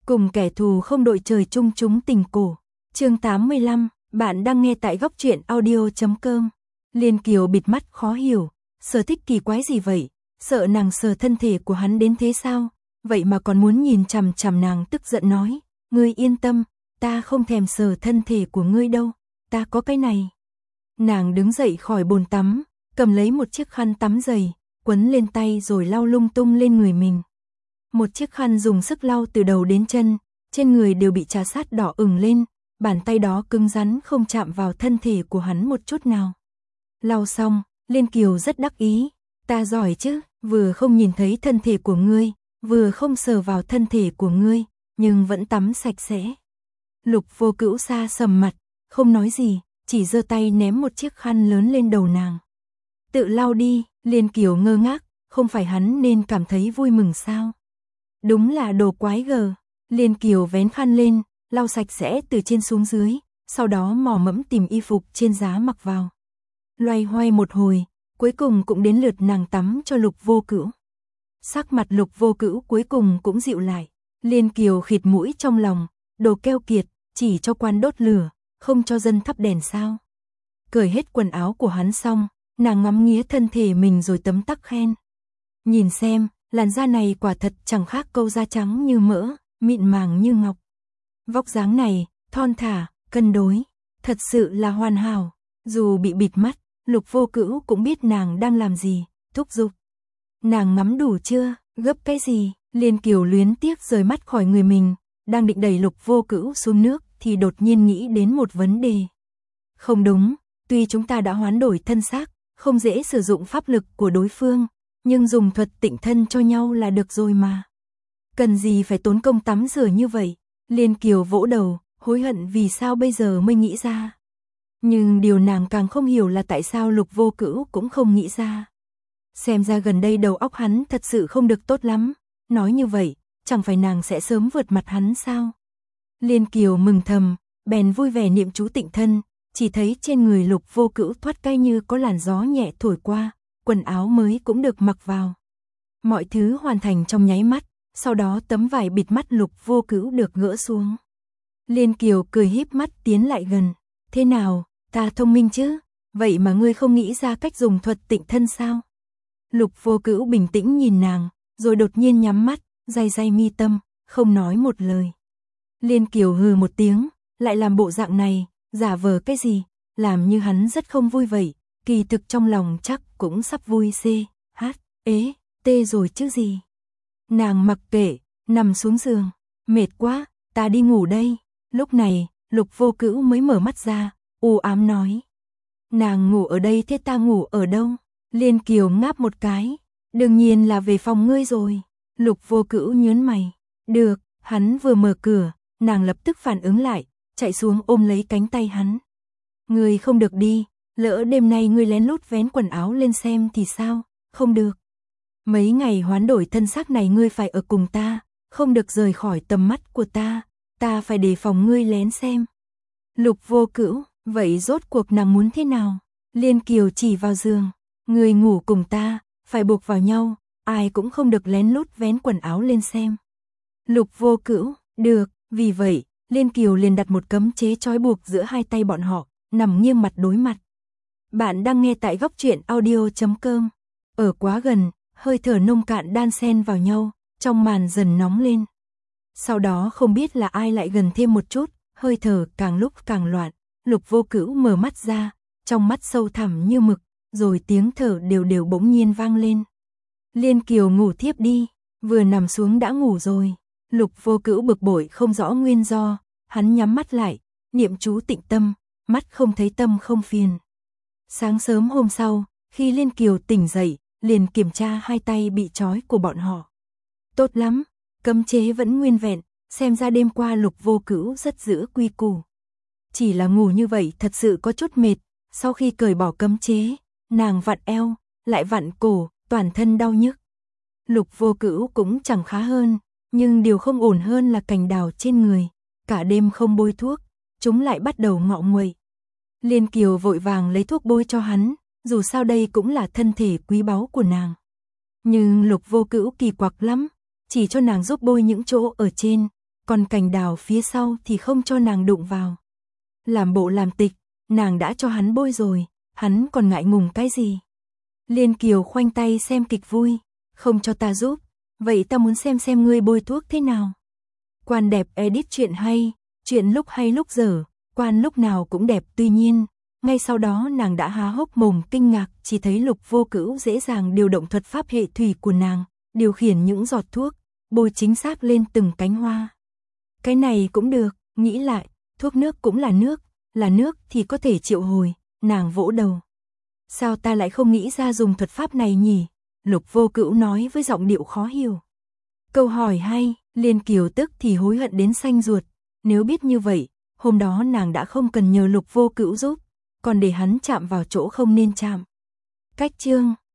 Cùng kẻ thù không đội trời chung chúng tình cổ. Chương 85, bạn đang nghe tại góc truyện audio.com. Liên Kiều bịt mắt khó hiểu, sở thích kỳ quái gì vậy, sợ nàng sờ thân thể của hắn đến thế sao, vậy mà còn muốn nhìn chằm chằm nàng, tức giận nói, ngươi yên tâm, ta không thèm sờ thân thể của ngươi đâu, ta có cái này. Nàng đứng dậy khỏi bồn tắm, cầm lấy một chiếc khăn tắm dày, quấn lên tay rồi lau lung tung lên người mình. Một chiếc khăn dùng sức lau từ đầu đến chân, trên người đều bị trà sát đỏ ửng lên, bàn tay đó cứng rắn không chạm vào thân thể của hắn một chút nào. Lau xong, Liên Kiều rất đắc ý, ta giỏi chứ, vừa không nhìn thấy thân thể của ngươi, vừa không sờ vào thân thể của ngươi, nhưng vẫn tắm sạch sẽ. Lục Vô Cữu xa sầm mặt, không nói gì, chỉ giơ tay ném một chiếc khăn lớn lên đầu nàng. Tự lau đi, Liên Kiều ngơ ngác, không phải hắn nên cảm thấy vui mừng sao? Đúng là đồ quái gở. Liên Kiều vén khăn lên, lau sạch sẽ từ trên xuống dưới, sau đó mò mẫm tìm y phục trên giá mặc vào. Loay hoay một hồi, cuối cùng cũng đến lượt nàng tắm cho Lục Vô Cữu. Sắc mặt Lục Vô Cữu cuối cùng cũng dịu lại. Liên Kiều khịt mũi trong lòng, đồ keo kiệt, chỉ cho quan đốt lửa, không cho dân thắp đèn sao? Cởi hết quần áo của hắn xong, nàng ngắm nghía thân thể mình rồi tấm tắc khen. Nhìn xem, làn da này quả thật chẳng khác câu da trắng như mỡ, mịn màng như ngọc. Vóc dáng này, thon thả, cân đối, thật sự là hoàn hảo. Dù bị bịt mắt, Lục Vô Cữu cũng biết nàng đang làm gì, thúc giục. Nàng ngắm đủ chưa, gấp cái gì? Liên Kiều luyến tiếc rời mắt khỏi người mình, đang định đẩy Lục Vô Cữu xuống nước thì đột nhiên nghĩ đến một vấn đề. Không đúng, tuy chúng ta đã hoán đổi thân xác, không dễ sử dụng pháp lực của đối phương, nhưng dùng thuật tịnh thân cho nhau là được rồi mà. Cần gì phải tốn công tắm rửa như vậy? Liên Kiều vỗ đầu, hối hận vì sao bây giờ mới nghĩ ra. Nhưng điều nàng càng không hiểu là tại sao Lục Vô Cữu cũng không nghĩ ra. Xem ra gần đây đầu óc hắn thật sự không được tốt lắm. Nói như vậy, chẳng phải nàng sẽ sớm vượt mặt hắn sao? Liên Kiều mừng thầm, bèn vui vẻ niệm chú tịnh thân, chỉ thấy trên người Lục Vô Cữu thoát cái như có làn gió nhẹ thổi qua, quần áo mới cũng được mặc vào. Mọi thứ hoàn thành trong nháy mắt, sau đó tấm vải bịt mắt Lục Vô Cữu được gỡ xuống. Liên Kiều cười híp mắt tiến lại gần, thế nào, ta thông minh chứ, vậy mà ngươi không nghĩ ra cách dùng thuật tịnh thân sao? Lục Vô Cữu bình tĩnh nhìn nàng, rồi đột nhiên nhắm mắt, day day mi tâm, không nói một lời. Liên Kiều hừ một tiếng, lại làm bộ dạng này, giả vờ cái gì, làm như hắn rất không vui vậy, kỳ thực trong lòng chắc cũng sắp vui tê rồi chứ gì. Nàng mặc kệ, nằm xuống giường, mệt quá, ta đi ngủ đây. Lúc này, Lục Vô Cữu mới mở mắt ra, u ám nói. Nàng ngủ ở đây thế ta ngủ ở đâu? Liên Kiều ngáp một cái, đương nhiên là về phòng ngươi rồi. Lục Vô Cữu nhớn mày, được, hắn vừa mở cửa, nàng lập tức phản ứng lại, chạy xuống ôm lấy cánh tay hắn. Ngươi không được đi, lỡ đêm nay ngươi lén lút vén quần áo lên xem thì sao, không được. Mấy ngày hoán đổi thân xác này ngươi phải ở cùng ta, không được rời khỏi tầm mắt của ta phải đề phòng ngươi lén xem. Lục Vô Cữu, vậy rốt cuộc nàng muốn thế nào? Liên Kiều chỉ vào giường, ngươi ngủ cùng ta, phải buộc vào nhau, ai cũng không được lén lút vén quần áo lên xem. Lục Vô Cữu, được, vì vậy, Liên Kiều liền đặt một cấm chế trói buộc giữa hai tay bọn họ, nằm nghiêng mặt đối mặt. Bạn đang nghe tại góc truyện audio.com. Ở quá gần, hơi thở nông cạn đan xen vào nhau, trong màn dần nóng lên. Sau đó không biết là ai lại gần thêm một chút, hơi thở càng lúc càng loạn, Lục Vô Cữu mở mắt ra, trong mắt sâu thẳm như mực, rồi tiếng thở đều đều bỗng nhiên vang lên. Liên Kiều ngủ thiếp đi, vừa nằm xuống đã ngủ rồi. Lục Vô Cữu bực bội không rõ nguyên do, hắn nhắm mắt lại, niệm chú tịnh tâm, mắt không thấy tâm không phiền. Sáng sớm hôm sau, khi Liên Kiều tỉnh dậy, liền kiểm tra hai tay bị trói của bọn họ. Tốt lắm, cấm chế vẫn nguyên vẹn, xem ra đêm qua Lục Vô Cữu rất giữ quy củ. Chỉ là ngủ như vậy thật sự có chút mệt, sau khi cởi bỏ cấm chế, nàng vặn eo, lại vặn cổ, toàn thân đau nhức. Lục Vô Cữu cũng chẳng khá hơn, nhưng điều không ổn hơn là cành đào trên người, cả đêm không bôi thuốc, chúng lại bắt đầu ngọ nguậy. Liên Kiều vội vàng lấy thuốc bôi cho hắn, dù sao đây cũng là thân thể quý báu của nàng. Nhưng Lục Vô Cữu kỳ quặc lắm, chỉ cho nàng giúp bôi những chỗ ở trên, còn cành đào phía sau thì không cho nàng đụng vào. Làm bộ làm tịch, nàng đã cho hắn bôi rồi, hắn còn ngại ngùng cái gì. Liên Kiều khoanh tay xem kịch vui, không cho ta giúp, vậy ta muốn xem ngươi bôi thuốc thế nào. Quan đẹp edit chuyện hay lúc dở, quan lúc nào cũng đẹp. Tuy nhiên, ngay sau đó nàng đã há hốc mồm kinh ngạc, chỉ thấy Lục Vô Cữu dễ dàng điều động thuật pháp hệ thủy của nàng, điều khiển những giọt thuốc, bôi chính xác lên từng cánh hoa. Cái này cũng được, nghĩ lại, thuốc nước cũng là nước thì có thể triệu hồi, nàng vỗ đầu. Sao ta lại không nghĩ ra dùng thuật pháp này nhỉ? Lục Vô Cữu nói với giọng điệu khó hiểu. Câu hỏi hay, Liên Kiều tức thì hối hận đến xanh ruột, nếu biết như vậy, hôm đó nàng đã không cần nhờ Lục Vô Cữu giúp, còn để hắn chạm vào chỗ không nên chạm. Cách chương